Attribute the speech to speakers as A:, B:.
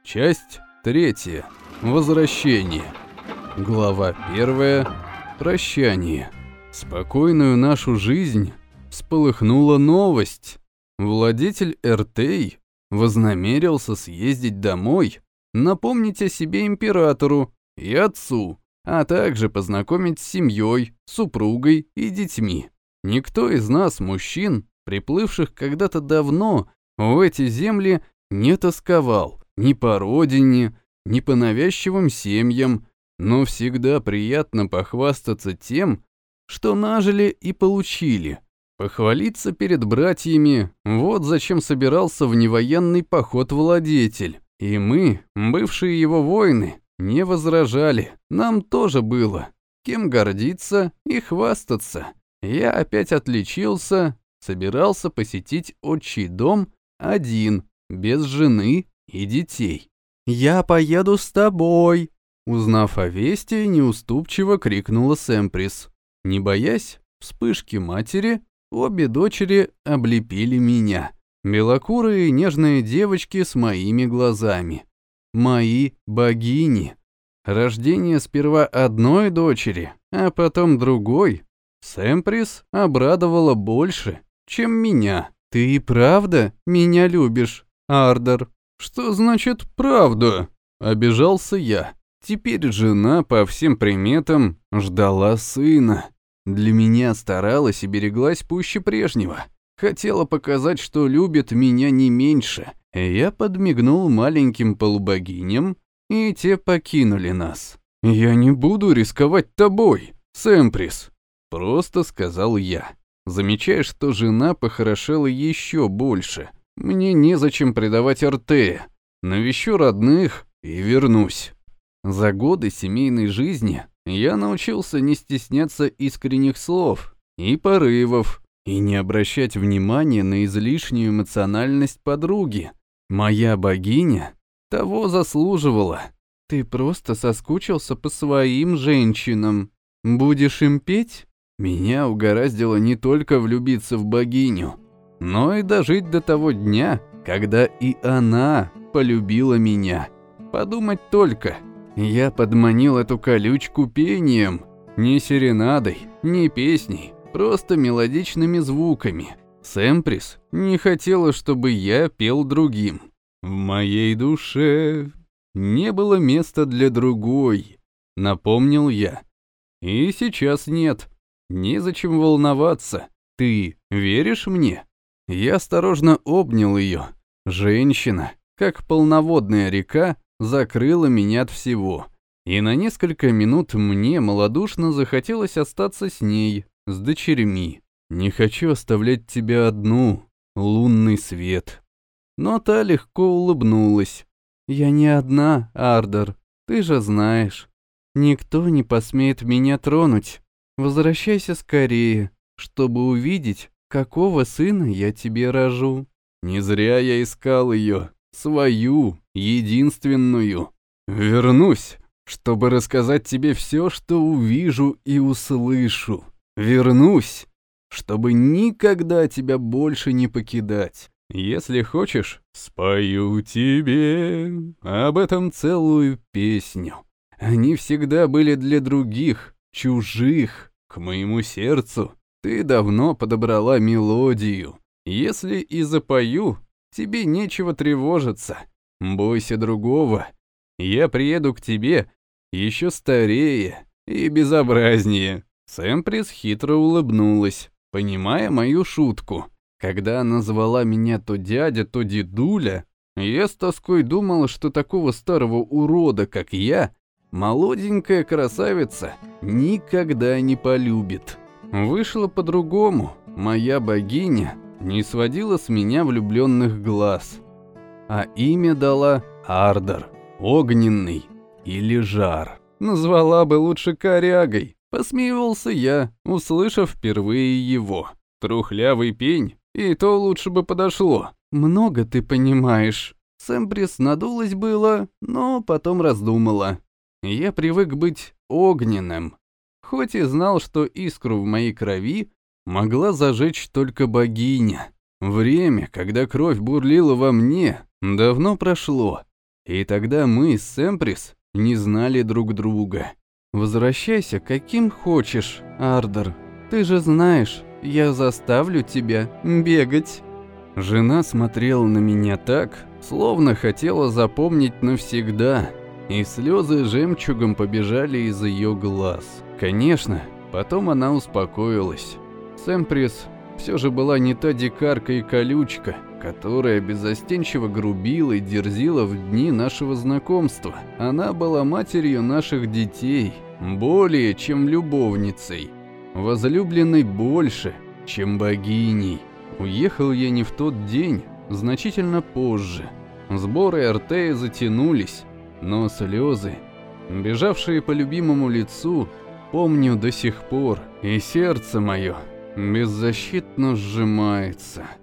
A: Часть 3. Возвращение. Глава 1. Прощание. Спокойную нашу жизнь вспыхнула новость. Владетель Эртей вознамерился съездить домой, напомнить о себе императору и отцу, а также познакомить с семьей, супругой и детьми. Никто из нас, мужчин, приплывших когда-то давно в эти земли, не тосковал ни по родине, ни по навязчивым семьям, но всегда приятно похвастаться тем, что нажили и получили. Похвалиться перед братьями – вот зачем собирался в невоенный поход владетель. И мы, бывшие его воины, не возражали, нам тоже было кем гордиться и хвастаться. Я опять отличился, собирался посетить отчий дом один, без жены и детей. «Я поеду с тобой!» Узнав о вести, неуступчиво крикнула Сэмприс. Не боясь вспышки матери, обе дочери облепили меня. Белокурые нежные девочки с моими глазами. Мои богини. Рождение сперва одной дочери, а потом другой. Сэмприс обрадовала больше, чем меня. «Ты и правда меня любишь, Ардер?» «Что значит «правда»?» — обижался я. Теперь жена, по всем приметам, ждала сына. Для меня старалась и береглась пуще прежнего. Хотела показать, что любит меня не меньше. Я подмигнул маленьким полубогиням, и те покинули нас. «Я не буду рисковать тобой, Сэмприс», — просто сказал я, замечая, что жена похорошела еще больше. Мне незачем предавать Артея. Навещу родных и вернусь. За годы семейной жизни я научился не стесняться искренних слов и порывов, и не обращать внимания на излишнюю эмоциональность подруги. Моя богиня того заслуживала. Ты просто соскучился по своим женщинам. Будешь им петь? Меня угораздило не только влюбиться в богиню, но и дожить до того дня, когда и она полюбила меня. Подумать только, я подманил эту колючку пением, не серенадой, не песней, просто мелодичными звуками. Сэмприс не хотела, чтобы я пел другим. В моей душе не было места для другой, напомнил я. И сейчас нет, незачем волноваться. Ты веришь мне? Я осторожно обнял ее. Женщина, как полноводная река, закрыла меня от всего. И на несколько минут мне малодушно захотелось остаться с ней, с дочерьми. Не хочу оставлять тебя одну, лунный свет. Но та легко улыбнулась. Я не одна, Ардер, ты же знаешь. Никто не посмеет меня тронуть. Возвращайся скорее, чтобы увидеть, какого сына я тебе рожу. Не зря я искал ее, свою, единственную. Вернусь, чтобы рассказать тебе все, что увижу и услышу. Вернусь, чтобы никогда тебя больше не покидать. Если хочешь, спою тебе об этом целую песню. Они всегда были для других, чужих, к моему сердцу. Ты давно подобрала мелодию. Если и запою, тебе нечего тревожиться. Бойся другого. Я приеду к тебе еще старее и безобразнее. Сэмприс хитро улыбнулась, понимая мою шутку. Когда она звала меня то дядя, то дедуля, я с тоской думала, что такого старого урода, как я, молоденькая красавица никогда не полюбит. Вышло по-другому. Моя богиня не сводила с меня влюбленных глаз, а имя дала Ардер, огненный или жар. Назвала бы лучше корягой, посмеивался я, услышав впервые его. Трухлявый пень, и то лучше бы подошло. Много ты понимаешь. Сэмприс надулась было, но потом раздумала. Я привык быть огненным, хоть и знал, что искру в моей крови могла зажечь только богиня. Время, когда кровь бурлила во мне, давно прошло. И тогда мы с Эмприс не знали друг друга. Возвращайся каким хочешь, Ардер. Ты же знаешь, я заставлю тебя бегать. Жена смотрела на меня так, словно хотела запомнить навсегда, и слезы жемчугом побежали из ее глаз. Конечно, потом она успокоилась. Эмприс все же была не та дикарка и колючка, которая беззастенчиво грубила и дерзила в дни нашего знакомства. Она была матерью наших детей, более чем любовницей, возлюбленной больше, чем богиней. Уехал я не в тот день, значительно позже. Сборы Артея затянулись, но слезы, бежавшие по любимому лицу, помню до сих пор, и сердце мое беззащитно сжимается.